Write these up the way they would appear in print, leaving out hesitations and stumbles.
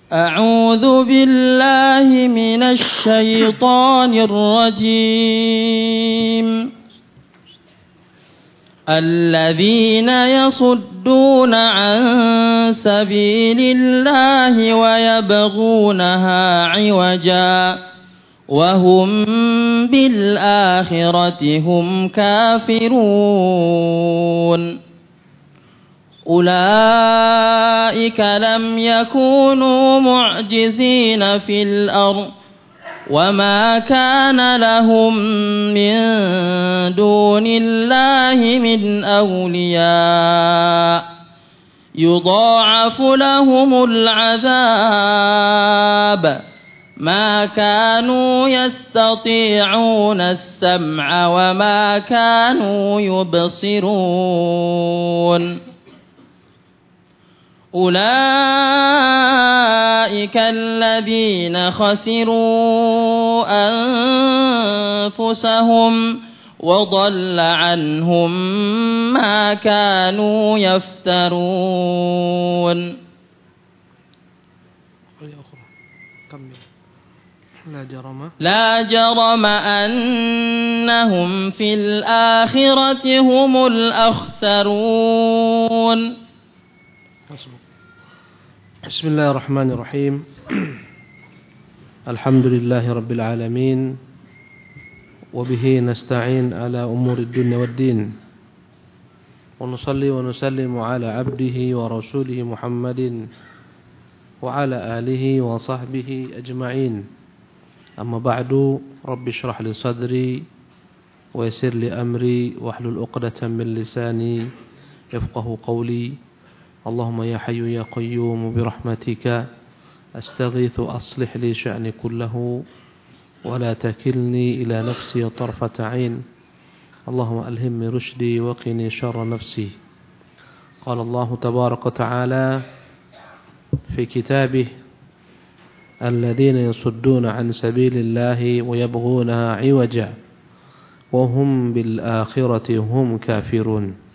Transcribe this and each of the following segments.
أعوذ بالله من الشيطان الرجيم الذين يصدون عن سبيل الله ويبغونها عوجا وهم بالآخرة هم كافرون أولئك لم يكونوا معجزين في الأرض وما كان لهم من دون الله من أولياء يضاعف لهم العذاب ما كانوا يستطيعون السمع وما كانوا يبصرون أولئك الذين خسروا أنفسهم وضل عنهم ما كانوا يفترون لا جرم أنهم في الآخرة هم الأخسرون. بسم الله الرحمن الرحيم الحمد لله رب العالمين وبه نستعين على أمور الدنيا والدين ونصلي ونسلم على عبده ورسوله محمد وعلى آله وصحبه أجمعين أما بعد رب اشرح لي صدري ويسر لي أمري واحلل عقدة من لساني يفقه قولي اللهم يا حي يا قيوم برحمتك أستغيث أصلح لي شأني كله ولا تكلني إلى نفسي طرفة عين اللهم ألهمني رشدي وقني شر نفسي. قال الله تبارك وتعالى في كتابه الذين يصدون عن سبيل الله ويبغونها عوجا وهم بالآخرة هم كافرون.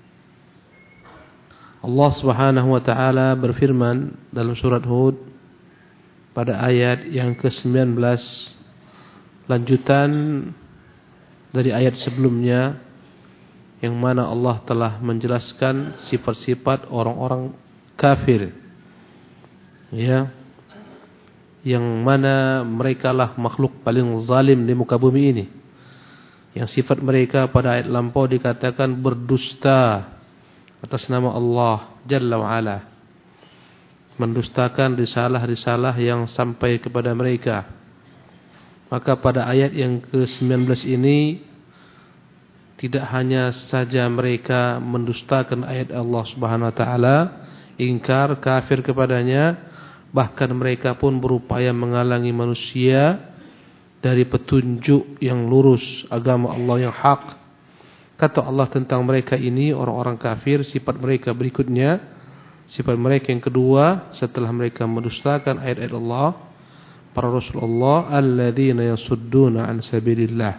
Allah Subhanahu wa taala berfirman dalam surat Hud pada ayat yang ke-19 lanjutan dari ayat sebelumnya yang mana Allah telah menjelaskan sifat-sifat orang-orang kafir ya yang mana merekalah makhluk paling zalim di muka bumi ini yang sifat mereka pada ayat lampau dikatakan berdusta atas nama Allah Jalla wa'ala, mendustakan risalah-risalah yang sampai kepada mereka. Maka pada ayat yang ke-19 ini tidak hanya saja mereka mendustakan ayat Allah Subhanahu wa taala, ingkar, kafir kepadanya, bahkan mereka pun berupaya menghalangi manusia dari petunjuk yang lurus, agama Allah yang hak. Kata Allah tentang mereka ini orang-orang kafir, sifat mereka berikutnya, sifat mereka yang kedua setelah mereka mendustakan ayat-ayat Allah, para rasul Allah, alladzina yasudduna an sabilillah.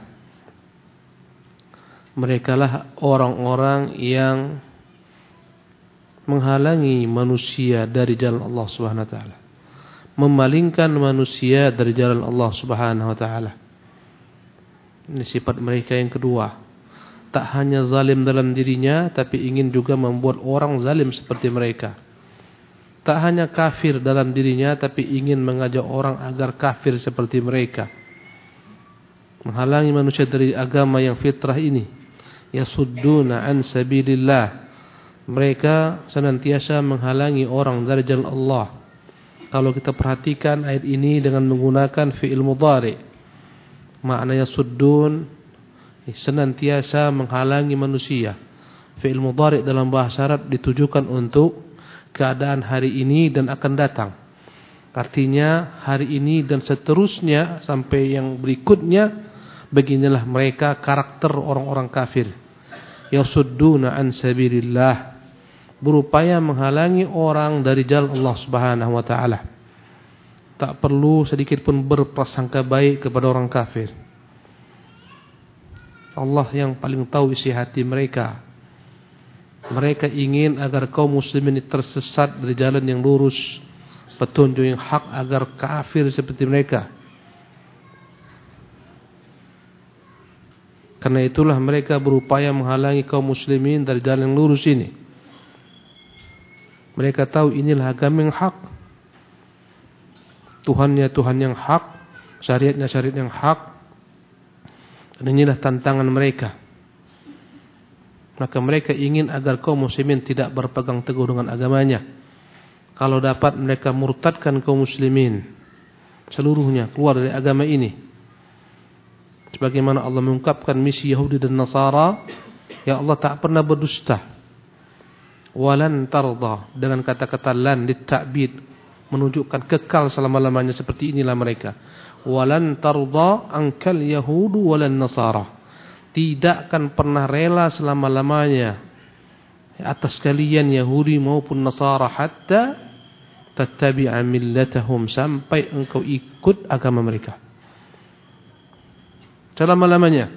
Merekalah orang-orang yang menghalangi manusia dari jalan Allah Subhanahu wa taala, memalingkan manusia dari jalan Allah Subhanahu wa taala. Ini sifat mereka yang kedua. Tak hanya zalim dalam dirinya, tapi ingin juga membuat orang zalim seperti mereka. Tak hanya kafir dalam dirinya, tapi ingin mengajak orang agar kafir seperti mereka. Menghalangi manusia dari agama yang fitrah ini. Yasudduna an sabilillah. Mereka senantiasa menghalangi orang dari jalan Allah. Kalau kita perhatikan ayat ini dengan menggunakan fi'il mudhari, maknanya suddun, senantiasa menghalangi manusia. Fi'il mudhari dalam bahasa Arab ditujukan untuk keadaan hari ini dan akan datang. Artinya hari ini dan seterusnya sampai yang berikutnya, beginilah mereka karakter orang-orang kafir. Yasudduna an sabilillah, berupaya menghalangi orang dari jalan Allah Subhanahu wa taala. Tak perlu sedikit pun berprasangka baik kepada orang kafir. Allah yang paling tahu isi hati mereka. Mereka ingin agar kaum muslimin tersesat dari jalan yang lurus, petunjuk yang hak agar kafir seperti mereka. Karena itulah mereka berupaya menghalangi kaum muslimin dari jalan yang lurus ini. Mereka tahu inilah agama yang hak, Tuhannya Tuhan yang hak, syariatnya syariat yang hak. Dan inilah tantangan mereka. Maka mereka ingin agar kaum muslimin tidak berpegang teguh dengan agamanya. Kalau dapat mereka murtadkan kaum muslimin seluruhnya keluar dari agama ini. Sebagaimana Allah mengungkapkan misi Yahudi dan Nasara, ya Allah tak pernah berdusta. Walan tarda, dengan kata-kata lan litta'bid, menunjukkan kekal selama-lamanya, seperti inilah mereka. Walan tarda ankal yahudu walan nasara, tidak akan pernah rela selama-lamanya atas kalian Yahudi maupun Nasara, hatta tattabi'a millatahum, sampai engkau ikut agama mereka selama-lamanya.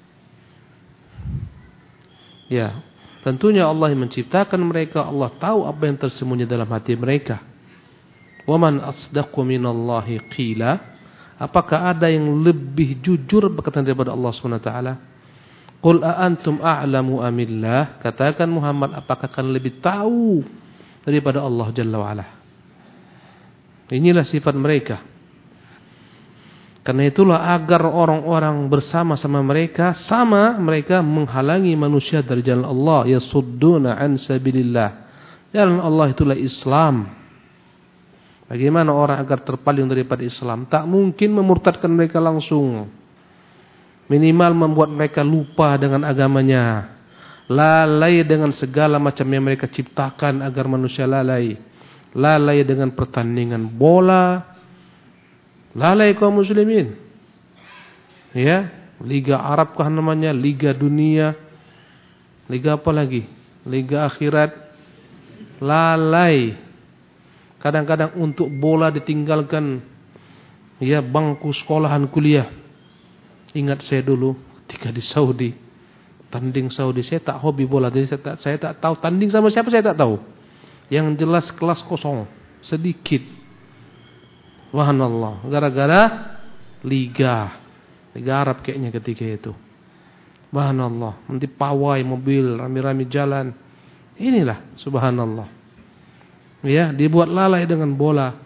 Ya, tentunya Allah yang menciptakan mereka, Allah tahu apa yang tersembunyi dalam hati mereka. Wa man asdaqu minallahi qila, apakah ada yang lebih jujur berkata daripada Allah Subhanahu wa taala? Qul a antum a'lamu amillah, katakan Muhammad, apakah kalian lebih tahu daripada Allah Jalla wa ala? Inilah sifat mereka. Karena itulah agar orang-orang bersama-sama mereka, mereka menghalangi manusia dari jalan Allah, yasudduna an sabilillah. Jalan Allah itulah Islam. Bagaimana orang agar terpaling daripada Islam? Tak mungkin memurtadkan mereka langsung. Minimal membuat mereka lupa dengan agamanya, lalai dengan segala macam yang mereka ciptakan agar manusia lalai dengan pertandingan bola, lalai kaum muslimin. Ya, Liga Arab kah namanya, Liga Dunia, Liga apa lagi? Liga Akhirat. Lalai. Kadang-kadang untuk bola ditinggalkan ya bangku sekolahan kuliah. Ingat saya dulu ketika di Saudi, tanding Saudi, saya tak hobi bola, jadi saya tak tahu tanding sama siapa, saya tak tahu. Yang jelas kelas kosong sedikit. Subhanallah, gara-gara Liga Arab kayaknya ketika itu. Subhanallah, nanti pawai mobil rame-rame jalan. Inilah subhanallah. Ya, dibuat lalai dengan bola.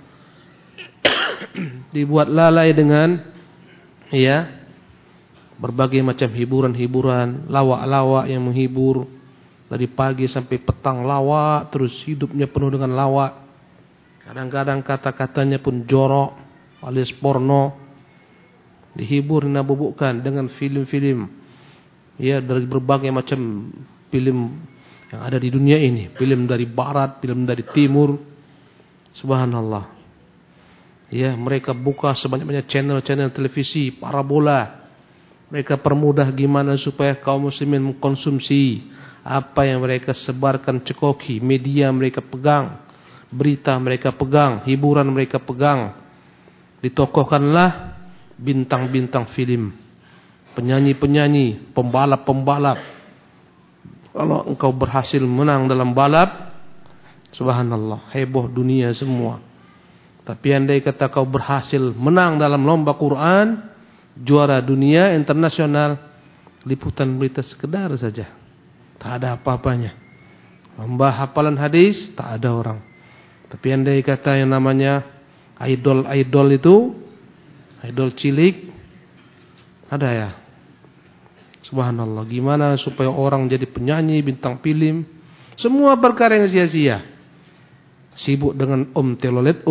Dibuat lalai dengan ya berbagai macam hiburan-hiburan, lawak-lawak yang menghibur. Dari pagi sampai petang lawak, terus hidupnya penuh dengan lawak. Kadang-kadang kata-katanya pun jorok, alias porno. Dihibur, dinabubukkan dengan film-film. Ya, dari berbagai macam film yang ada di dunia ini. Film dari barat, film dari timur. Subhanallah. Ya, mereka buka sebanyak-banyak channel-channel televisi, parabola. Mereka permudah gimana supaya kaum muslimin mengkonsumsi apa yang mereka sebarkan, cekoki, media mereka pegang, berita mereka pegang, hiburan mereka pegang. Ditokohkanlah bintang-bintang film, penyanyi-penyanyi, pembalap-pembalap. Kalau engkau berhasil menang dalam balap, subhanallah, heboh dunia semua. Tapi andai kata kau berhasil menang dalam lomba Quran, juara dunia internasional, liputan berita sekedar saja, tak ada apa-apanya. Lomba hafalan hadis, tak ada orang. Tapi andai kata yang namanya idol itu, idol cilik, ada ya. Subhanallah, gimana supaya orang jadi penyanyi, bintang film, semua perkara yang sia-sia. Sibuk dengan telolet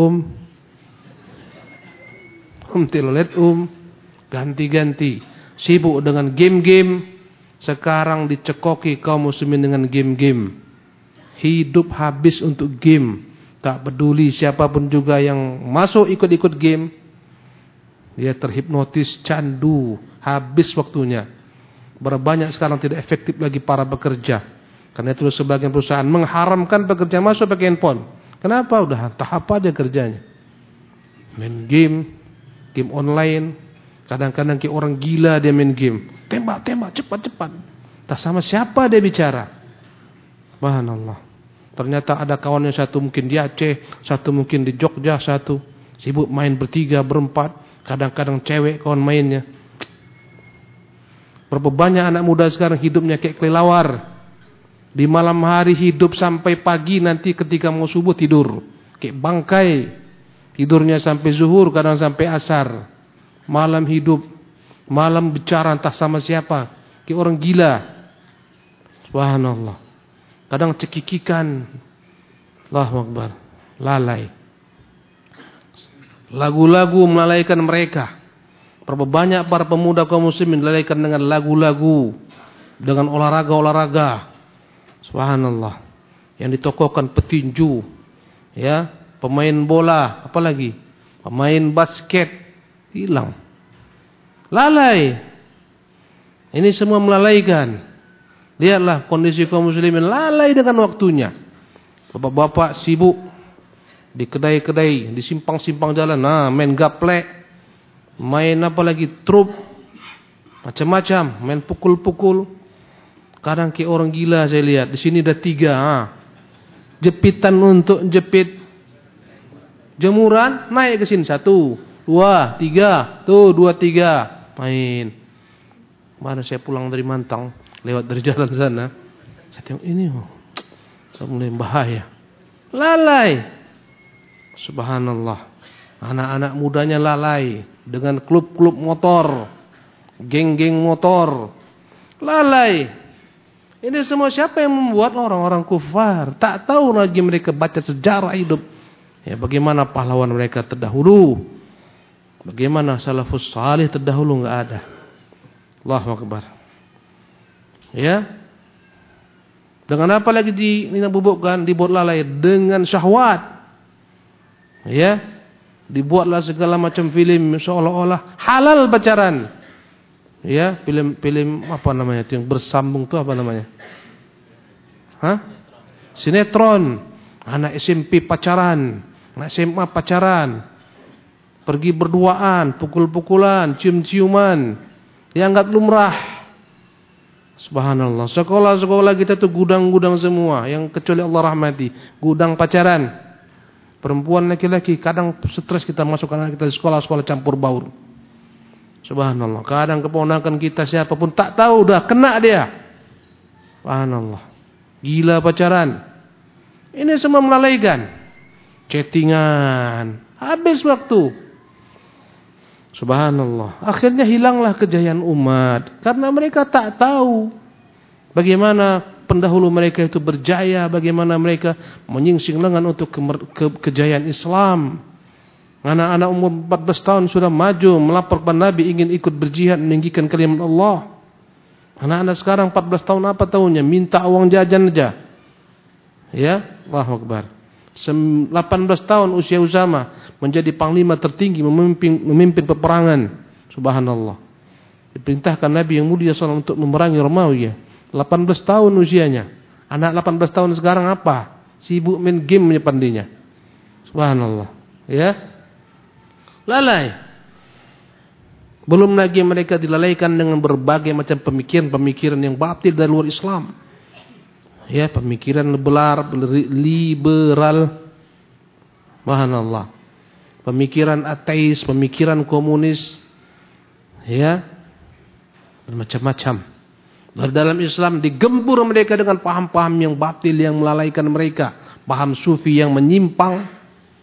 ganti-ganti. Sibuk dengan game-game. Sekarang dicekoki kaum muslimin dengan game-game. Hidup habis untuk game. Tak peduli siapapun juga yang masuk ikut-ikut game. Dia terhipnotis, candu, habis waktunya. Berapa banyak sekarang tidak efektif lagi para pekerja. Karena itu sebagian perusahaan mengharamkan pekerja masuk pakai handphone. Kenapa? Udah tahap aja kerjanya. Main game online. Kadang-kadang kayak orang gila dia main game. Tembak, cepat. Tak sama siapa dia bicara. Subhanallah. Ternyata ada kawannya satu mungkin di Aceh, satu mungkin di Jogja, satu sibuk main bertiga, berempat, kadang-kadang cewek kawan mainnya. Berapa banyak anak muda sekarang hidupnya kayak kelelawar. Di malam hari hidup sampai pagi, nanti ketika mau subuh tidur. Kayak bangkai. Tidurnya sampai zuhur, kadang sampai asar. Malam hidup, malam bicara entah sama siapa. Kayak orang gila. Subhanallah. Kadang cekikikan. Allahu Akbar. Lalai. Lagu-lagu melalaikan mereka. Berapa banyak para pemuda kaum muslimin melalaikan dengan lagu-lagu, dengan olahraga-olahraga. Subhanallah. Yang ditokohkan petinju, ya, pemain bola, apalagi pemain basket, hilang. Lalai. Ini semua melalaikan. Lihatlah kondisi kaum muslimin lalai dengan waktunya. Bapak-bapak sibuk di kedai-kedai, di simpang-simpang jalan, main gaplek, main apa lagi, trup, macam-macam, main pukul-pukul. Kadang kayak orang gila saya lihat. Di sini ada 3, jepitan untuk jepit jemuran, naik ke sini 1, 2, 3, tuh 2, 3, main. Mana saya pulang dari Mantang, lewat dari jalan sana, saya tengok ini, mulai bahaya. Lalai. Subhanallah. Anak-anak mudanya lalai dengan klub-klub motor, geng-geng motor. Lalai. Ini semua siapa yang membuat? Orang-orang kufar. Tak tahu lagi mereka baca sejarah hidup. Ya, bagaimana pahlawan mereka terdahulu. Bagaimana salafus salih terdahulu, enggak ada. Allahu Akbar. Ya. Dengan apa lagi dibubukkan, dibuat lalai? Dengan syahwat. Ya. Dibuatlah segala macam film seolah-olah halal pacaran. Ya, film apa namanya itu yang bersambung itu apa namanya? Sinetron. Anak SMP pacaran, anak SMA pacaran. Pergi berduaan, pukul-pukulan, cium-ciuman. Dianggap lumrah. Subhanallah. Sekolah-sekolah kita tuh gudang-gudang semua, yang kecuali Allah rahmati, gudang pacaran. Perempuan laki-laki, kadang stres kita masukkan anak kita di sekolah-sekolah campur baur. Subhanallah. Kadang keponakan kita siapapun tak tahu, dah kena dia. Subhanallah. Gila pacaran. Ini semua melalaikan. Chattingan. Habis waktu. Subhanallah. Akhirnya hilanglah kejayaan umat. Karena mereka tak tahu bagaimana pendahulu mereka itu berjaya. Bagaimana mereka menyingsing lengan untuk kejayaan Islam. Anak-anak umur 14 tahun sudah maju melapor kepada Nabi ingin ikut berjihad meninggikan kalimat Allah. Anak-anak sekarang 14 tahun apa tahunnya? Minta uang jajan aja. Ya, Allahu Akbar. 18 tahun usia Usama menjadi panglima tertinggi memimpin peperangan. Subhanallah. Diperintahkan Nabi yang mulia SAW untuk memerangi Romawi. 18 tahun usianya. Anak 18 tahun sekarang apa? Sibuk main game pandinya. Subhanallah. Ya. Lalai. Belum lagi mereka dilalaikan dengan berbagai macam pemikiran-pemikiran yang batil dari luar Islam. Ya, pemikiran liberal. Subhanallah. Pemikiran ateis, pemikiran komunis. Ya. Bermacam-macam. Dari dalam Islam digempur mereka dengan paham-paham yang batil yang melalaikan mereka. Paham sufi yang menyimpang.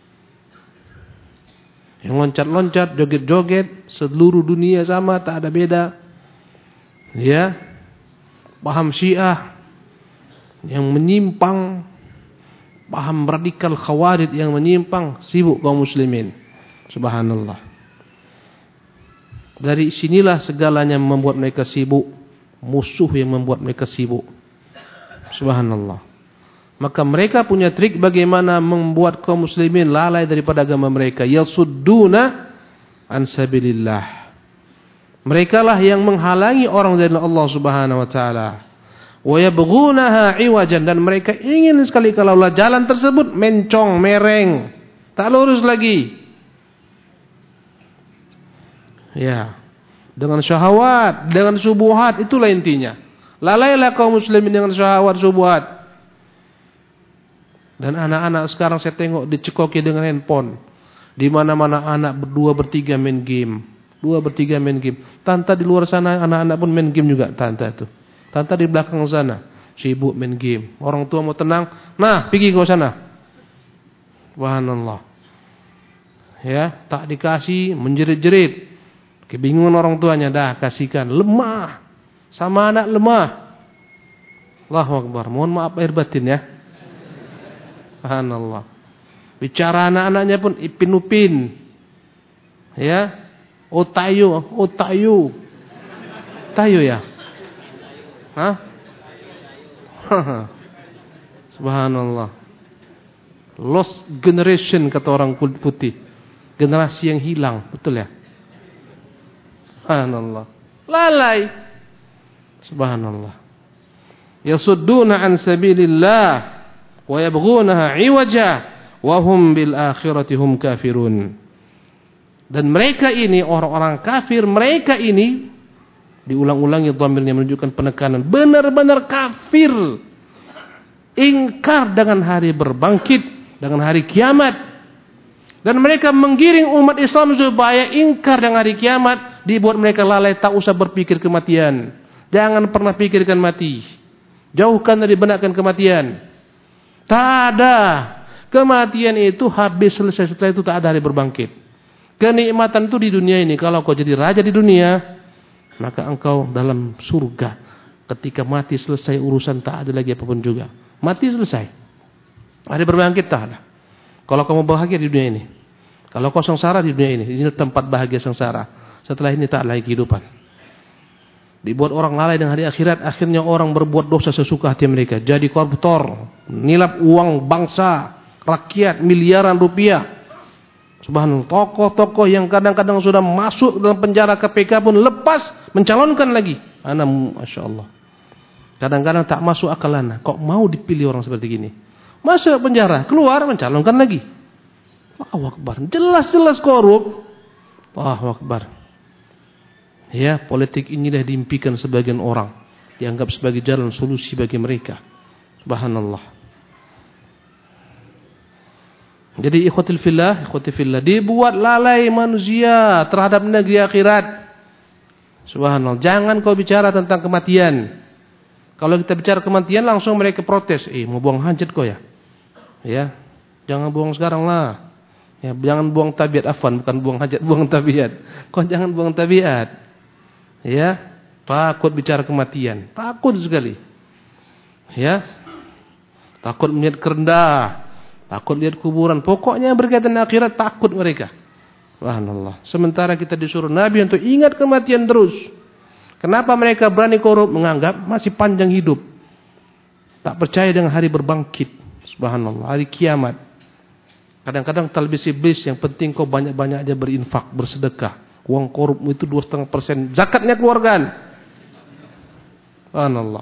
Yang loncat-loncat, joget-joget, seluruh dunia sama, tak ada beda. Ya. Paham Syiah yang menyimpang, paham radikal Khawarij yang menyimpang, sibuk kaum muslimin. Subhanallah. Dari sinilah segalanya membuat mereka sibuk, musuh yang membuat mereka sibuk. Subhanallah. Maka mereka punya trik bagaimana membuat kaum muslimin lalai daripada agama mereka. Yasudduna an sabilillah. Mereka lah yang menghalangi orang dari Allah Subhanahu wa taala. Wa yabghunaha iwajan, dan mereka ingin sekali kalau jalan tersebut mencong, mereng, tak lurus lagi. Ya, dengan syahwat, dengan subuhat, itulah intinya. Lalailah kaum muslimin dengan syahwat, subuhat. Dan anak-anak sekarang saya tengok dicekoki dengan handphone. Di mana-mana anak berdua bertiga main game. Dua bertiga main game. Tante di luar sana anak-anak pun main game juga tante itu. Tante di belakang sana sibuk main game. Orang tua mau tenang, nah pergi ke sana. Subhanallah. Ya, tak dikasih menjerit-jerit. Kebingungan orang tuanya, dah kasihkan. Lemah. Sama anak lemah. Allahu Akbar. Mohon maaf lahir batin ya. Subhanallah. Bicara anak-anaknya pun ipin upin. Ya. Otayu. Tayu ya. Hah? Subhanallah. Lost generation kata orang kulit putih. Generasi yang hilang, betul ya? Subhanallah. Lalai. Subhanallah. Yasudduna an sabilillah wa yabghunaha 'iwaja wa hum bil akhirati hum kafirun. Dan mereka ini orang-orang kafir, mereka ini diulang-ulangi dhamirnya menunjukkan penekanan, benar-benar kafir. Ingkar dengan hari berbangkit, dengan hari kiamat. Dan mereka menggiring umat Islam supaya ingkar dengan hari kiamat, dibuat mereka lalai, tak usah berpikir kematian. Jangan pernah pikirkan mati. Jauhkan dari benakkan kematian. Tak ada. Kematian itu habis, selesai, setelah itu tak ada hari berbangkit. Kenikmatan itu di dunia ini. Kalau kau jadi raja di dunia, maka engkau dalam surga. Ketika mati selesai urusan, tak ada lagi apapun juga. Mati selesai. Hari berbangkit tak ada. Kalau kamu bahagia di dunia ini, kalau kau sengsara di dunia ini tempat bahagia sengsara. Setelah ini tak lagi kehidupan. Dibuat orang lalai dengan hari akhirat, akhirnya orang berbuat dosa sesuka hati mereka. Jadi koruptor, nilap uang bangsa, rakyat, miliaran rupiah. Subhanallah, tokoh-tokoh yang kadang-kadang sudah masuk dalam penjara KPK pun lepas mencalonkan lagi. Masya Allah. Kadang-kadang tak masuk akal anak. Kok mau dipilih orang seperti gini? Masuk penjara, keluar mencalonkan lagi. Allahu Akbar. Jelas-jelas korup. Allahu Akbar. Ya, politik inilah diimpikan sebagian orang, dianggap sebagai jalan solusi bagi mereka. Subhanallah. Jadi ikhwatul fillah, dibuat lalai manusia terhadap negeri akhirat. Subhanallah. Jangan kau bicara tentang kematian. Kalau kita bicara kematian langsung mereka protes. Mau buang hajat kau ya? Ya, jangan buang sekarang lah. Ya, jangan buang tabiat, afwan, bukan buang hajat, buang tabiat. Kau jangan buang tabiat. Ya, takut bicara kematian, takut sekali. Ya, takut melihat kerendah, takut lihat kuburan. Pokoknya berkaitan dengan akhirat takut mereka. Subhanallah. Sementara kita disuruh Nabi untuk ingat kematian terus. Kenapa mereka berani korup? Menganggap masih panjang hidup. Tak percaya dengan hari berbangkit. Subhanallah, hari kiamat. Kadang-kadang talbis iblis, yang penting kau banyak-banyak aja berinfak, bersedekah. Uang korupmu itu 2,5%, zakatnya keluarkan. Subhanallah.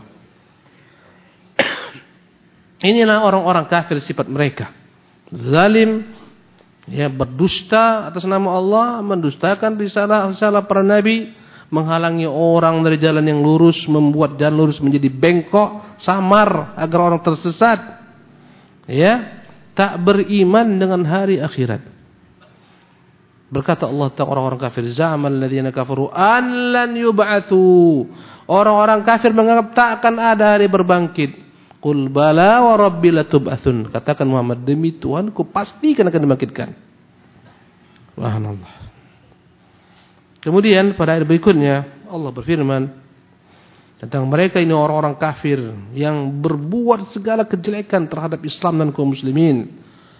Inilah orang-orang kafir sifat mereka. Zalim, ya, berdusta atas nama Allah, mendustakan risalah para nabi, menghalangi orang dari jalan yang lurus, membuat jalan lurus menjadi bengkok, samar agar orang tersesat. Ya, tak beriman dengan hari akhirat. Berkata Allah tentang orang-orang kafir, za'amal ladzina kafaru an lan yub'atsu. Orang-orang kafir menganggap tak akan ada hari berbangkit. Qul bala wa rabbi latub'atsun. Katakan Muhammad, demi Tuhanku pasti akan dibangkitkan. Subhanallah. Kemudian pada ayat berikutnya Allah berfirman tentang mereka ini, orang-orang kafir yang berbuat segala kejelekan terhadap Islam dan kaum muslimin.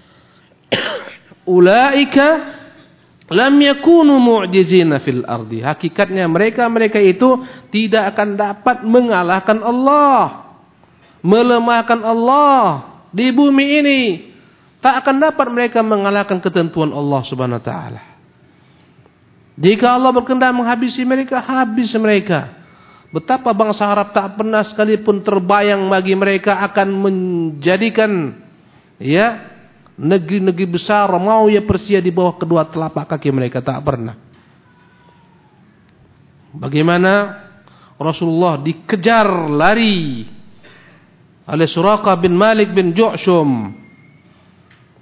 Ulaika lam yakunu mu'jizina fil ardi. Hakikatnya mereka itu tidak akan dapat mengalahkan Allah, melemahkan Allah di bumi ini. Tak akan dapat mereka mengalahkan ketentuan Allah Subhanahu wa taala. Jika Allah berkehendak menghabisi mereka, habis mereka. Betapa bangsa Arab tak pernah sekalipun terbayang bagi mereka akan menjadikan, ya, negeri-negeri besar mau ya Persia di bawah kedua telapak kaki mereka, tak pernah. Bagaimana Rasulullah dikejar lari oleh Suraqah bin Malik bin Ju'shum,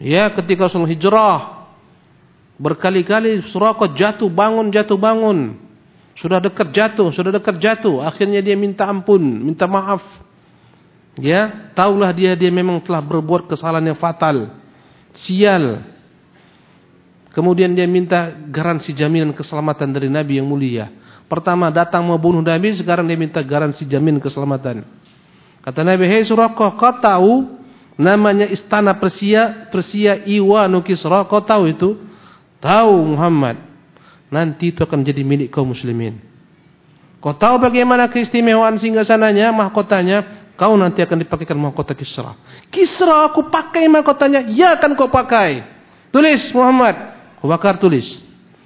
Ya, ketika Rasul hijrah, berkali-kali Suraqah jatuh bangun. Sudah dekat jatuh. Akhirnya dia minta ampun, minta maaf. Ya, taulah dia memang telah berbuat kesalahan yang fatal. Sial. Kemudian dia minta garansi jaminan keselamatan dari Nabi yang mulia. Pertama datang mau bunuh Nabi, sekarang dia minta garansi jaminan keselamatan. Kata Nabi, "Hei Suraqah, kau tahu namanya istana Persia Iwanu Kisra? Kau tahu itu?" "Tahu Muhammad. Nanti itu akan jadi milik kaum muslimin." "Kau tahu bagaimana keistimewaan singgasananya, mahkotanya?" "Kau nanti akan dipakaikan mahkota Kisra." "Kisra aku pakai mahkotanya?" "Ya, akan kau pakai." "Tulis Muhammad." Abu Bakar tulis.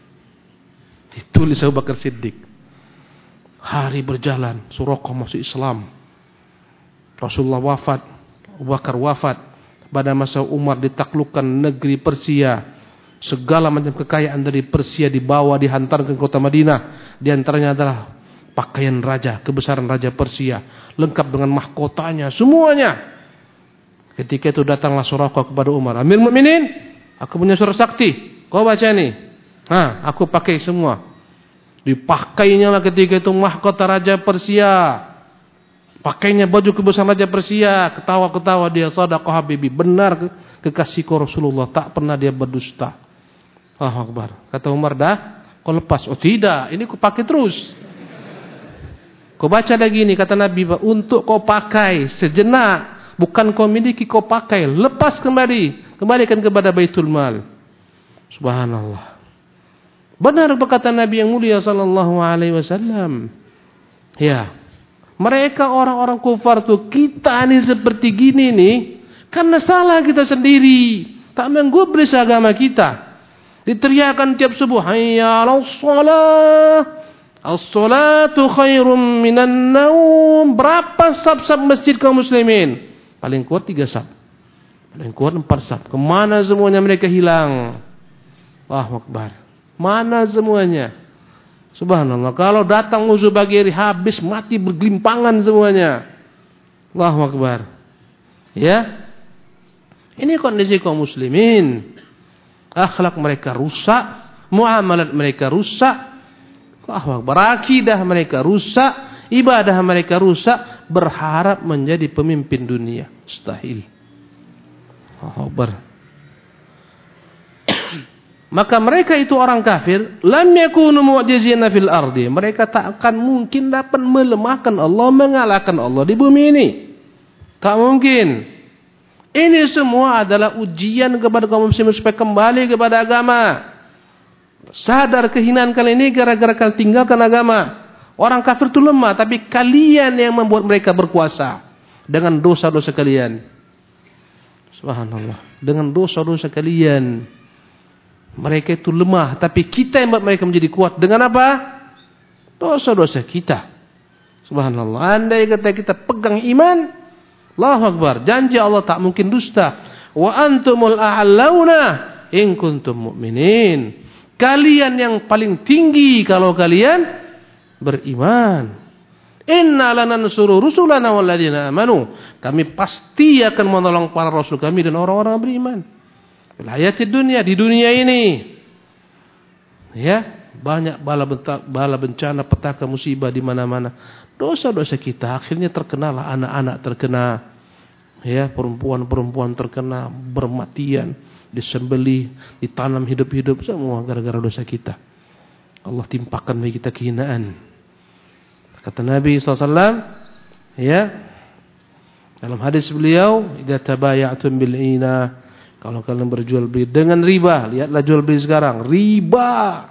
Ditulis Abu Bakar Siddiq. Hari berjalan, Suraqah masuk Islam. Rasulullah wafat, Abu Bakar wafat. Pada masa Umar ditaklukkan negeri Persia. Segala macam kekayaan dari Persia dibawa, dihantarkan ke kota Madinah. Di antaranya adalah pakaian raja, kebesaran raja Persia, lengkap dengan mahkotanya, semuanya. Ketika itu datanglah Suraqah kepada Umar. "Amir Mukminin, aku punya surat sakti. Kau baca nih." Aku pakai semua. Dipakainya lah ketika itu mahkota raja Persia. Pakainya baju kebesaran raja Persia. Ketawa-ketawa dia, "Sadaqah habibi." Benar kekasihku Rasulullah, tak pernah dia berdusta. Allahu Akbar. Kata Umar, "Dah, kau lepas." "Oh tidak, ini kau pakai terus." "Kau baca lagi ini," kata Nabi, "untuk kau pakai sejenak, bukan kau miliki, kau pakai. Lepas kembalikan kepada Baitul Mal." Subhanallah. Benar berkata Nabi yang mulia sallallahu alaihi wasallam. Ya. Mereka orang-orang kufar tuh, kita ini seperti gini nih karena salah kita sendiri, tak menggubris agama kita. Diteriakan tiap subuh, "Hayya 'alas shalah. As-salatu khairum minan naum." Berapa saf-saf masjid kaum muslimin? Paling kuat 3 saf. Paling kuat 4 saf. Kemana semuanya mereka hilang? Allahu Akbar. Mana semuanya? Subhanallah. Kalau datang musuh pagi hari, habis mati bergelimpangan semuanya. Allahu Akbar. Ya. Ini kondisi kaum muslimin. Akhlak mereka rusak, muamalat mereka rusak. Allahu Akbar. Akidah mereka rusak, ibadah mereka rusak, berharap menjadi pemimpin dunia. Mustahil. Allahu Akbar. Maka mereka itu orang kafir, lam yakunu mu'jizina fil ardi. Mereka tak akan mungkin dapat melemahkan Allah, mengalahkan Allah di bumi ini. Tak mungkin. Ini semua adalah ujian kepada kaum muslimin supaya kembali kepada agama. Sadar kehinaan kalian ini gara-gara kalian tinggalkan agama. Orang kafir itu lemah, tapi kalian yang membuat mereka berkuasa dengan dosa-dosa kalian. Subhanallah. Dengan dosa-dosa kalian. Mereka itu lemah, tapi kita yang buat mereka menjadi kuat. Dengan apa? Dosa-dosa kita. Subhanallah. Andai kata kita pegang iman, Allahu Akbar, janji Allah tak mungkin dusta. Wa antumul a'launa in kuntum mu'minin. Kalian yang paling tinggi kalau kalian beriman. Inna lanansuru rusulana walladzina amanu. Kami pasti akan menolong para rasul kami dan orang-orang beriman. Hayat dunia, di dunia ini. Ya, banyak bala bencana, petaka, musibah di mana-mana. Dosa-dosa kita akhirnya terkenalah, anak-anak terkena. Ya, perempuan-perempuan terkena, bermatian, disembelih, ditanam hidup-hidup, semua gara-gara dosa kita. Allah timpakan bagi kita kehinaan. Kata Nabi SAW, ya, dalam hadis beliau, "Idza tabaya'tum bil ina." Kalau kalian berjual beli dengan riba, lihatlah jual beli sekarang, riba.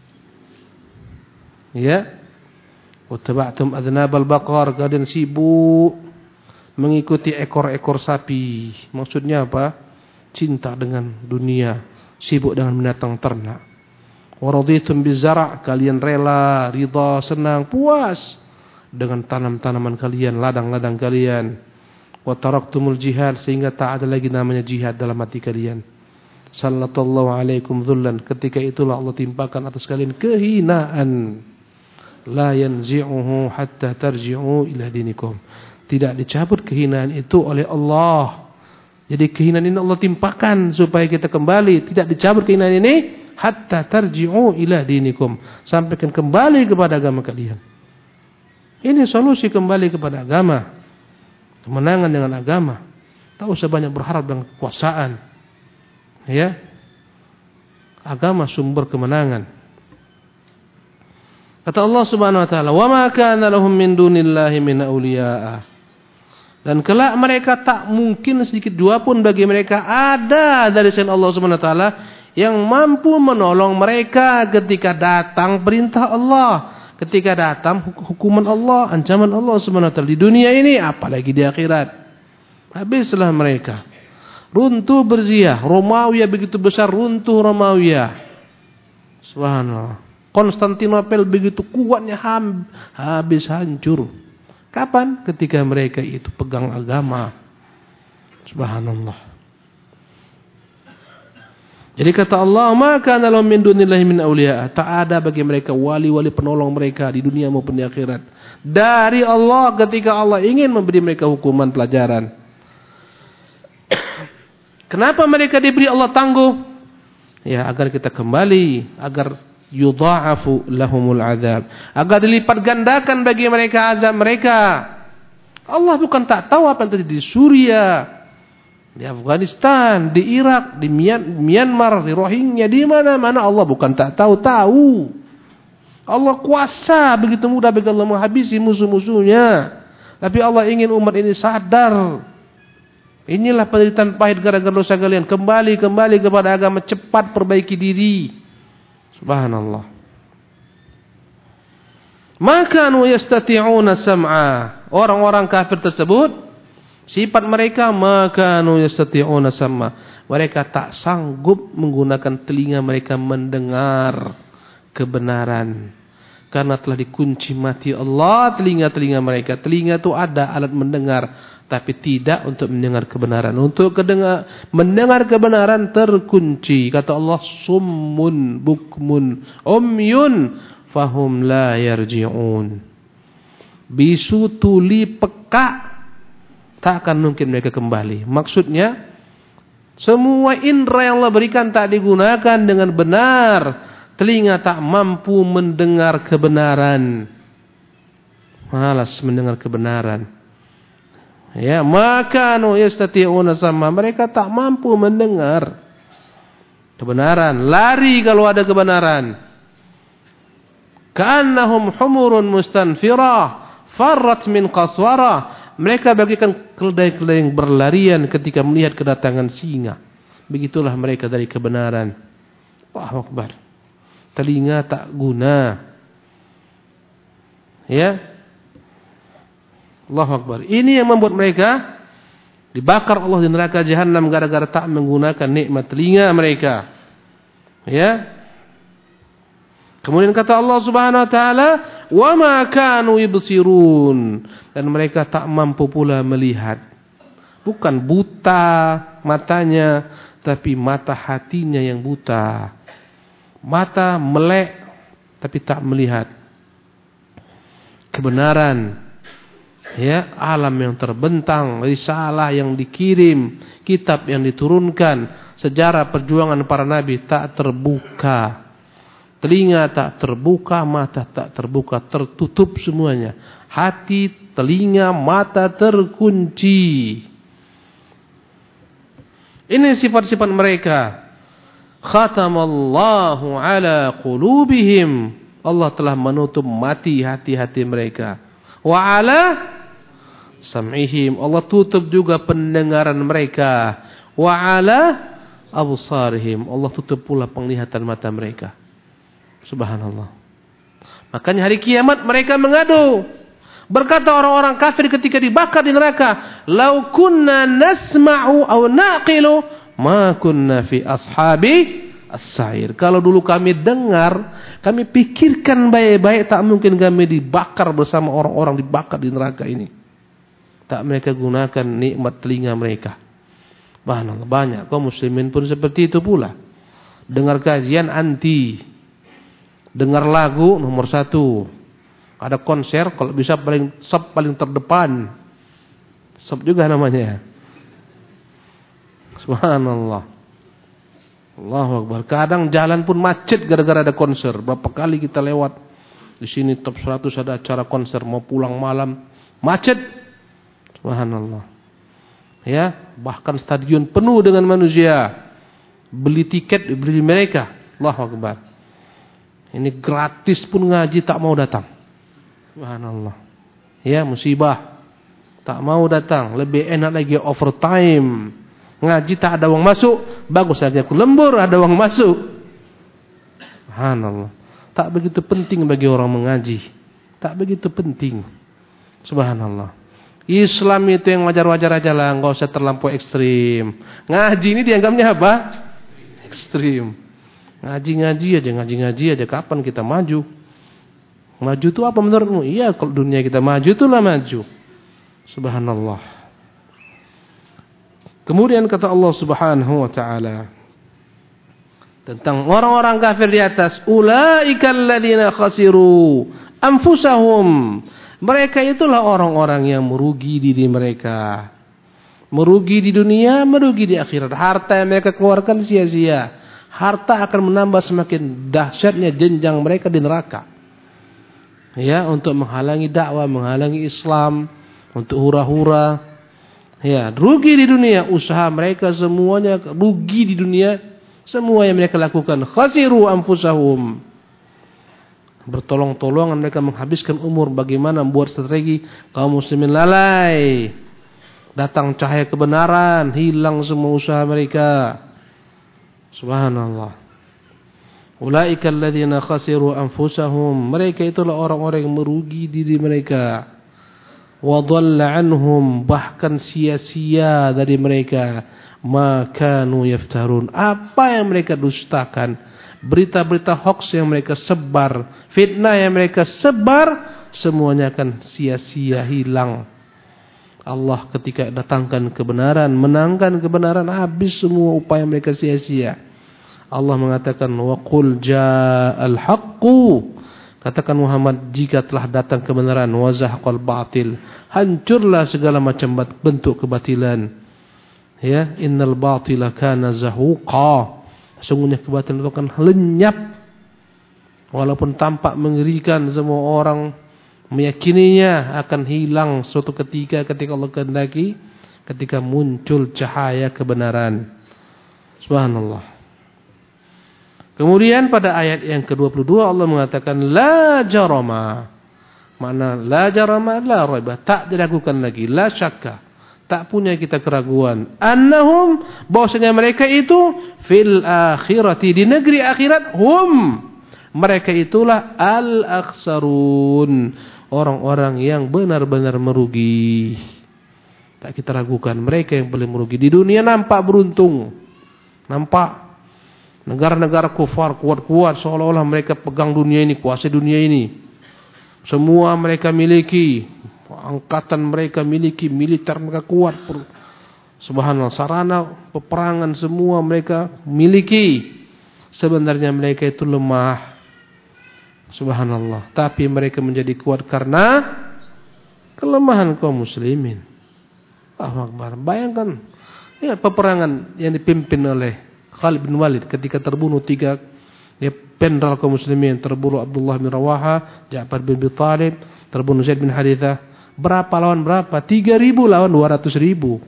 Ya. Wattaba'tum adnabal baqar, kalian sibuk mengikuti ekor-ekor sapi. Maksudnya apa? Cinta dengan dunia, sibuk dengan binatang ternak. Waraditum bizara', kalian rela, ridha, senang, puas dengan tanam-tanaman kalian, ladang-ladang kalian. Wa taraktumul jihad, sehingga tak ada lagi namanya jihad dalam hati kalian. Sallallahu alaikum dhullan, ketika itulah Allah timpakan atas kalian kehinaan. La yanzi'uhu hatta tarji'u ila dinikum. Tidak dicabut kehinaan itu oleh Allah Jadi kehinaan ini Allah timpakan supaya kita kembali, tidak dicabut kehinaan ini hatta tarji'u ila dinikum, sampai kembali kepada agama kalian. Ini solusi kembali kepada agama. Kemenangan dengan agama. Tak usah banyak berharap dengan kekuasaan. Ya. Agama sumber kemenangan. Kata Allah Subhanahu wa taala, "Wa ma kana lahum min dunillahi min awliya." Dan kelak mereka tak mungkin sedikit jua pun bagi mereka ada dari selain Allah Subhanahu wa taala yang mampu menolong mereka ketika datang perintah Allah, ketika datang hukuman Allah, ancaman Allah Subhanahu wa taala di dunia ini, apalagi di akhirat. Habislah mereka. Runtuh Berziyah, Romawi begitu besar, runtuh Romawi. Subhanallah. Konstantinopel begitu kuatnya, habis hancur. Kapan? Ketika mereka itu pegang agama. Subhanallah. Jadi kata Allah, "Maka kana lahum min dunillahi min awliya." Tak ada bagi mereka wali-wali penolong mereka di dunia maupun di akhirat. Dari Allah ketika Allah ingin memberi mereka hukuman pelajaran. Kenapa mereka diberi Allah tangguh? Ya, agar kita kembali, agar yudha'afu lahumul azab, agar dilipat gandakan bagi mereka azab mereka. Allah bukan tak tahu apa yang terjadi di Suriah, di Afghanistan, di Irak, di Myanmar, di Rohingya, di mana-mana. Allah bukan tak tahu. Allah kuasa, begitu mudah bagi Allah menghabisi musuh-musuhnya. Tapi Allah ingin umat ini sadar. Inilah penderitaan pahit gara-gara dosa kalian. Kembali kepada agama, cepat perbaiki diri. Subhanallah. Makanu yastati'una sam'a. Orang-orang kafir tersebut, sifat mereka makanu yastati'una sam'a. Mereka tak sanggup menggunakan telinga mereka mendengar kebenaran. Karena telah dikunci mati Allah telinga-telinga mereka. Telinga itu ada alat mendengar, tapi tidak untuk mendengar kebenaran. Untuk mendengar kebenaran terkunci. Kata Allah, summun bukmun umyun fahum la yarji'un. Bisu, tuli, peka, tak akan mungkin mereka kembali. Maksudnya, semua indera yang Allah berikan tak digunakan dengan benar. Telinga tak mampu mendengar kebenaran. Malas mendengar kebenaran. Ya, makanu yastati'una sama, mereka tak mampu mendengar kebenaran, lari kalau ada kebenaran. Ka'annahum humurun mustanfirah farrat min qaswara. Mereka bagikan keledai-keledai yang berlarian ketika melihat kedatangan singa. Begitulah mereka dari kebenaran. Allahu Akbar. Telinga tak guna. Ya. Allahu Akbar. Ini yang membuat mereka dibakar Allah di neraka jahanam gara-gara tak menggunakan nikmat telinga mereka. Ya. Kemudian kata Allah Subhanahu wa taala, "Wa ma kanu yubsirun." Dan mereka tak mampu pula melihat. Bukan buta matanya, tapi mata hatinya yang buta. Mata melek tapi tak melihat kebenaran. Ya, alam yang terbentang, risalah yang dikirim, kitab yang diturunkan, sejarah perjuangan para nabi tak terbuka. Telinga tak terbuka, mata tak terbuka, tertutup semuanya. Hati, telinga, mata terkunci. Ini sifat-sifat mereka. Khatamallahu ala qulubihim. Allah telah menutup mati hati-hati mereka. Wa ala sam'ihim. Allah tutup juga pendengaran mereka. Wa ala absarihim. Allah tutup pula penglihatan mata mereka. Subhanallah. Makanya hari kiamat mereka mengadu. Berkata orang-orang kafir ketika dibakar di neraka, "Lau kunna nasma'u aw naqilu ma kunna fi ashabi as-sa'ir." Kalau dulu kami dengar, kami pikirkan baik-baik, tak mungkin kami dibakar bersama orang-orang dibakar di neraka ini. Tak mereka gunakan nikmat telinga mereka. Banyak kaum muslimin pun seperti itu pula. Dengar kajian anti. Dengar lagu nomor 1. Ada konser kalau bisa paling terdepan. Sop juga namanya. Subhanallah. Allahu Akbar. Kadang jalan pun macet gara-gara ada konser. Berapa kali kita lewat di sini top 100 ada acara konser, mau pulang malam macet. Subhanallah. Ya, bahkan stadion penuh dengan manusia. Beli tiket beli mereka. Allahu Akbar. Ini gratis pun ngaji tak mau datang. Subhanallah. Ya, musibah. Tak mau datang. Lebih enak lagi overtime. Ngaji tak ada uang masuk, bagus saja aku lembur ada uang masuk. Subhanallah. Tak begitu penting bagi orang mengaji. Tak begitu penting. Subhanallah. Islam itu yang wajar-wajar aja lah, enggak usah terlampau ekstrim. Ngaji ini dianggapnya apa? Ekstrim. Ngaji-ngaji aja. Kapan kita maju? Maju itu apa menurutmu? Iya, kalau dunia kita maju itulah maju. Subhanallah. Kemudian kata Allah Subhanahu wa taala tentang orang-orang kafir di atas, ulaikal ladzina khasiru anfusahum. Mereka itulah orang-orang yang merugi diri mereka. Merugi di dunia, merugi di akhirat. Harta yang mereka keluarkan sia-sia. Harta akan menambah semakin dahsyatnya jenjang mereka di neraka. Ya, untuk menghalangi dakwah, menghalangi Islam, untuk hura-hura. Ya, rugi di dunia, usaha mereka semuanya rugi di dunia, semua yang mereka lakukan. Khasiru anfusahum. Bertolong-tolongan mereka menghabiskan umur bagaimana membuat strategi kaum muslimin lalai. Datang cahaya kebenaran, hilang semua usaha mereka. Subhanallah. Ulaikal ladzina khasiru anfusahum. Mereka itulah orang-orang yang merugi diri mereka. Wa dhalla anhum, bahkan sia-sia dari mereka ma kanu yaftarun, apa yang mereka dustakan, berita-berita hoax yang mereka sebar, fitnah yang mereka sebar, semuanya akan sia-sia, hilang. Allah ketika datangkan kebenaran, menangkan kebenaran, habis semua upaya mereka sia-sia. Allah mengatakan wa qul ja'al haqqu, katakan Muhammad, jika telah datang kebenaran, wa zahaqal batil, hancurlah segala macam bentuk kebatilan. Ya, innal batila kana zahuqa, sesungguhnya kebatilan itu akan lenyap. Walaupun tampak mengerikan, semua orang meyakininya, akan hilang suatu ketika Allah kehendaki, ketika muncul cahaya kebenaran. Subhanallah. Kemudian pada ayat yang ke-22 Allah mengatakan la jarama. Makna la jarama, la raiba, tak diragukan lagi, la syakka, tak punya kita keraguan. Annahum, bahwasanya mereka itu fil akhirati, di negeri akhirat, hum, mereka itulah al-akhsarun, orang-orang yang benar-benar merugi. Tak kita ragukan, mereka yang paling merugi. Di dunia nampak beruntung, nampak negara-negara kufar kuat-kuat, seolah-olah mereka pegang dunia ini, kuasai dunia ini. Semua mereka miliki, angkatan mereka miliki, militer mereka kuat. Subhanallah, sarana peperangan semua mereka miliki. Sebenarnya mereka itu lemah. Subhanallah, tapi mereka menjadi kuat karena kelemahan kaum muslimin. Allahu Akbar. Bayangkan ya, peperangan yang dipimpin oleh Khalid bin Walid ketika terbunuh 3 jenderal kaum muslimin, terbunuh Abdullah bin Rawaha, Ja'far bin Abi Thalib, terbunuh Zaid bin Harithah. Berapa lawan berapa? 3.000 lawan 200.000.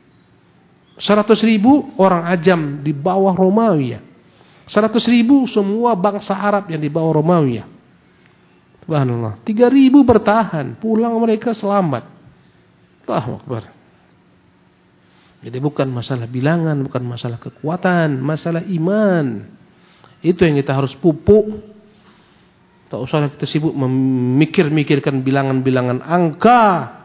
100.000 orang Ajam di bawah Romawi. 100.000 semua bangsa Arab yang di bawah Romawi. Subhanallah. 3.000 bertahan, pulang mereka selamat. Allahu Akbar. Jadi bukan masalah bilangan, bukan masalah kekuatan, masalah iman. Itu yang kita harus pupuk. Tak usah kita sibuk memikirkan bilangan-bilangan angka.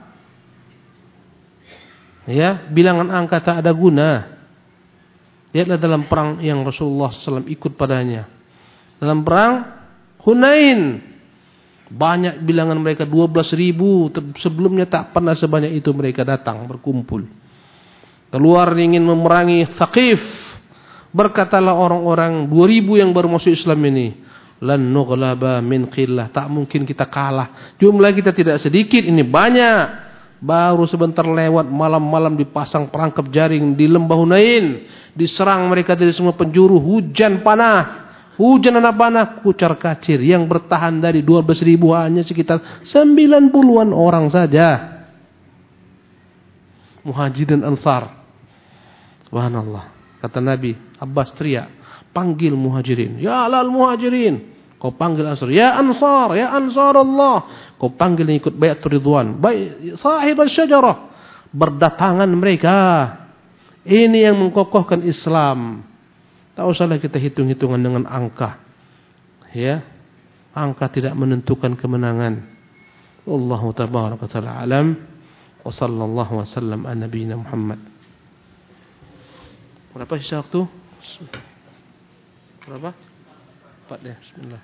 Ya, bilangan angka tak ada guna. Lihatlah dalam perang yang Rasulullah SAW ikut padanya. Dalam perang Hunain, banyak bilangan mereka 12.000. Sebelumnya tak pernah sebanyak itu mereka datang berkumpul. Keluar ingin memerangi Thaqif. Berkatalah orang-orang 2.000 yang baru masuk Islam ini, lan nughlaba min qillah, tak mungkin kita kalah. Jumlah kita tidak sedikit, ini banyak. Baru sebentar lewat malam-malam dipasang perangkap jaring di lembah Hunain. Diserang mereka dari semua penjuru. Hujan panah. Hujan anak panah. Kucar kacir. Yang bertahan dari 12.000 hanya sekitar 90-an orang saja. Muhajirin Ansar. Subhanallah. Kata Nabi, Abbas teriak, panggil Muhajirin. Ya lal Muhajirin. Kau panggil Ansar. Ya Ansar. Ya Ansar Allah. Kau panggil yang ikut Bai'atul Ridwan. Sahib al-syajarah. Berdatangan mereka. Ini yang mengkokohkan Islam. Tak usahlah kita hitung-hitungan dengan angka. Ya. Angka tidak menentukan kemenangan. Wallahu tabaraka ta'ala alam. Wa sallallahu wa sallam ala nabiyina Muhammad. Berapa sisa waktu? Berapa? 4 ya. Bismillah.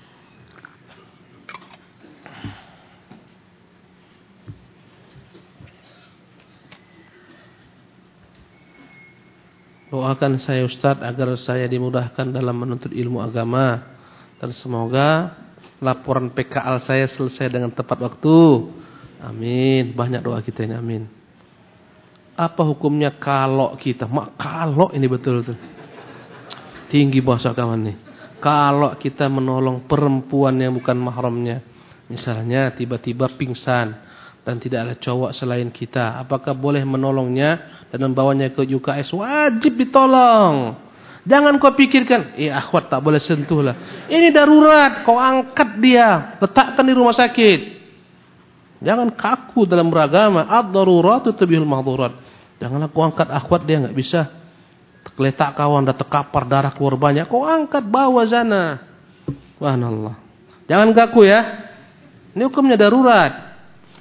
Doakan saya Ustaz agar saya dimudahkan dalam menuntut ilmu agama. Dan semoga laporan PKL saya selesai dengan tepat waktu. Amin. Banyak doa kita ini. Amin. Apa hukumnya kalau kita? Kalau ini betul-betul. Tinggi bahasa kawan nih. Kalau kita menolong perempuan yang bukan mahramnya. Misalnya tiba-tiba pingsan. Dan tidak ada cowok selain kita. Apakah boleh menolongnya dan membawanya ke UKS? Wajib ditolong. Jangan kau pikirkan, akhwat tak boleh sentuh lah. Ini darurat, kau angkat dia. Letakkan di rumah sakit. Jangan kaku dalam beragama. Ad-daruratu tubihul mahdhurat. Janganlah kau angkat akhwat dia enggak bisa. Tergeletak kawan dah terkapar darah keluar banyak. Kau angkat bawa sana. Subhanallah. Jangan kaku ya. Ini hukumnya darurat.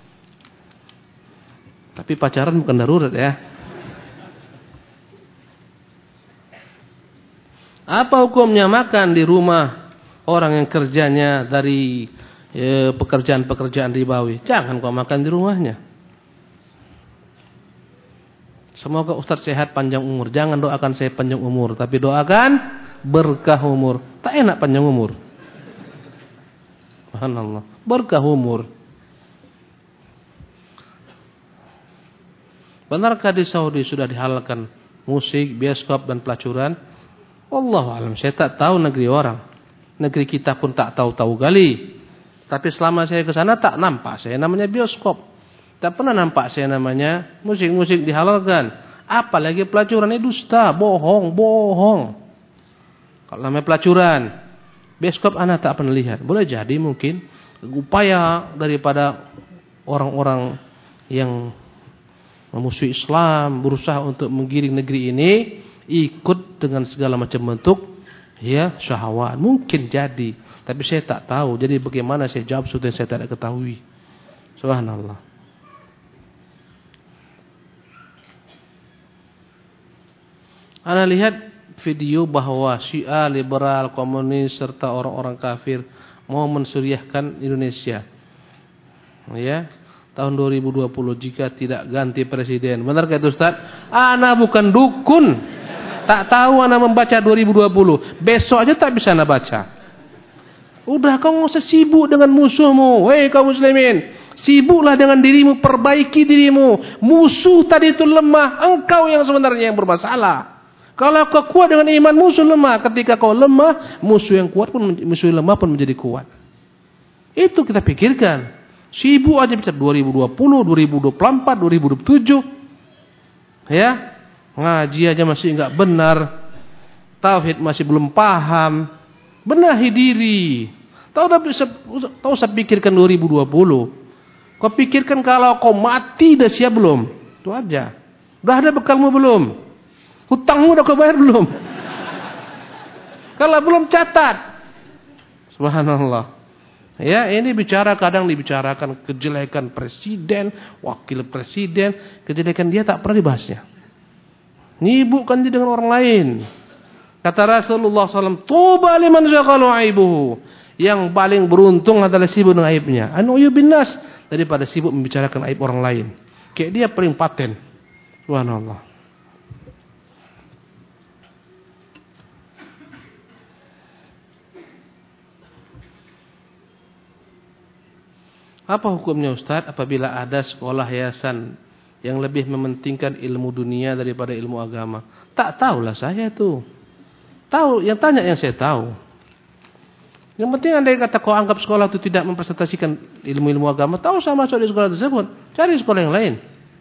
Tapi pacaran bukan darurat ya. Apa hukumnya makan di rumah orang yang kerjanya dari pekerjaan-pekerjaan ribawi? Jangan kau makan di rumahnya. Semoga Ustaz sehat panjang umur. Jangan doakan saya panjang umur, tapi doakan berkah umur. Tak enak panjang umur. Subhanallah. Berkah umur. Benarkah di Saudi sudah dihalalkan musik, bioskop dan pelacuran? Wallahu a'lam. Saya tak tahu negeri orang. Negeri kita pun tak tahu-tahu gali. Tapi selama saya ke sana tak nampak saya namanya bioskop. Tak pernah nampak saya namanya musik-musik dihalalkan. Apalagi pelacuran, ini dusta, bohong. Kalau namanya pelacuran, bioskop anak tak pernah lihat. Boleh jadi mungkin upaya daripada orang-orang yang memusuhi Islam berusaha untuk menggiring negeri ini ikut dengan segala macam bentuk syahwat. Mungkin jadi, tapi saya tak tahu. Jadi bagaimana saya jawab sesuatu yang saya tidak ketahui. Subhanallah. Anda lihat video bahwa Syiah, liberal, komunis serta orang-orang kafir mau mensuriahkan Indonesia. Ya, tahun 2020 jika tidak ganti presiden. Benarkah itu Ustaz? Ana bukan dukun. Tak tahu ana membaca 2020. Besok aja tak bisa ana baca. Udah kau enggak usah sibuk dengan musuhmu. Hei kaum muslimin, sibuklah dengan dirimu, perbaiki dirimu. Musuh tadi itu lemah, engkau yang sebenarnya yang bermasalah. Kalau kau kuat dengan iman, musuh lemah. Ketika kau lemah, musuh yang lemah pun menjadi kuat. Itu kita pikirkan. Sibuk aja bisa 2020, 2024, 2027. Ya. Ngaji aja masih enggak benar. Tauhid masih belum paham. Benahi diri. Tak usah pikirkan 2020. Kau pikirkan kalau kau mati dah siap belum? Itu aja. Dah ada bekalmu belum? Hutangmu dah kau bayar belum? Kalau belum catat. Subhanallah. Ya, ini kadang dibicarakan kejelekan presiden, wakil presiden, kejelekan dia tak pernah dibahasnya. Nyibukkan dia dengan orang lain. Kata Rasulullah SAW, "Tuba liman syaghalu aibuhu." Yang paling beruntung adalah sibuk dengan aibnya. Anu uyubin nas, daripada sibuk membicarakan aib orang lain. Kayak dia paling paten. Subhanallah. Apa hukumnya Ustaz apabila ada sekolah yayasan yang lebih mementingkan ilmu dunia daripada ilmu agama? Tak tahulah saya itu. Tahu, yang tanya yang saya tahu. Yang penting Anda kata kau anggap sekolah itu tidak mempresentasikan ilmu-ilmu agama, tahu sama masuk di sekolah tersebut, cari sekolah yang lain.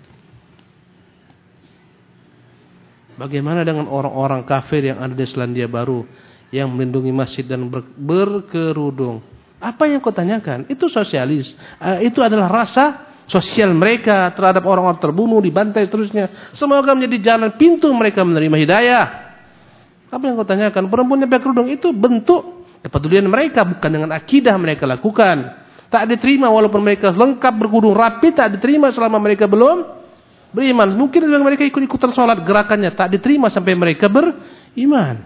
Bagaimana dengan orang-orang kafir yang ada di Selandia Baru yang melindungi masjid dan berkerudung? Apa yang kau tanyakan? Itu sosialis. Itu adalah rasa sosial mereka terhadap orang-orang terbunuh, dibantai seterusnya. Semoga menjadi jalan pintu mereka menerima hidayah. Apa yang kau tanyakan? Perempuan yang berkerudung itu bentuk kepedulian mereka, bukan dengan akidah mereka lakukan. Tak diterima walaupun mereka lengkap berkerudung rapi, tak diterima selama mereka belum beriman. Mungkin mereka ikut-ikutan sholat, gerakannya tak diterima sampai mereka beriman.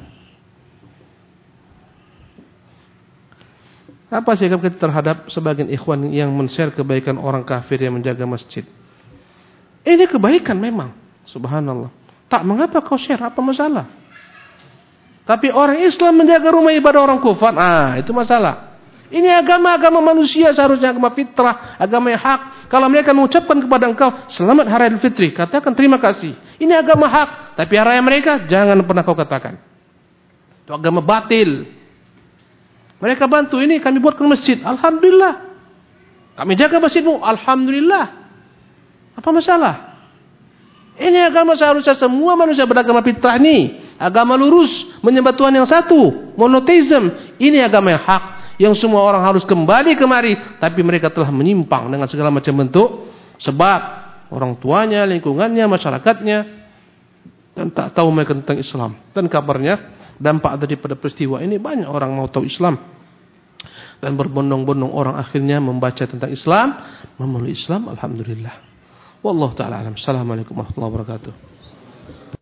Apa sikap kita terhadap sebagian ikhwan yang men-share kebaikan orang kafir yang menjaga masjid? Ini kebaikan memang, subhanallah. Tak mengapa kau share, apa masalah? Tapi orang Islam menjaga rumah ibadah orang kufar, itu masalah. Ini agama manusia, seharusnya agama fitrah, agama yang hak. Kalau mereka mengucapkan kepada engkau selamat hari Idul Fitri, katakan terima kasih. Ini agama hak, tapi hari mereka jangan pernah kau katakan. Itu agama batil. Mereka bantu ini, kami buatkan masjid, alhamdulillah. Kami jaga masjidmu, alhamdulillah. Apa masalah? Ini agama seharusnya semua manusia beragama fitrah ini. Agama lurus, menyembah Tuhan yang satu, monoteism. Ini agama yang hak, yang semua orang harus kembali kemari. Tapi mereka telah menyimpang dengan segala macam bentuk. Sebab orang tuanya, lingkungannya, masyarakatnya, dan tak tahu mereka tentang Islam. Dan kabarnya, dampak daripada peristiwa ini banyak orang mau tahu Islam. Dan berbondong-bondong orang akhirnya membaca tentang Islam, memeluk Islam, alhamdulillah. Wallahu ta'ala alam. Assalamualaikum warahmatullahi wabarakatuh.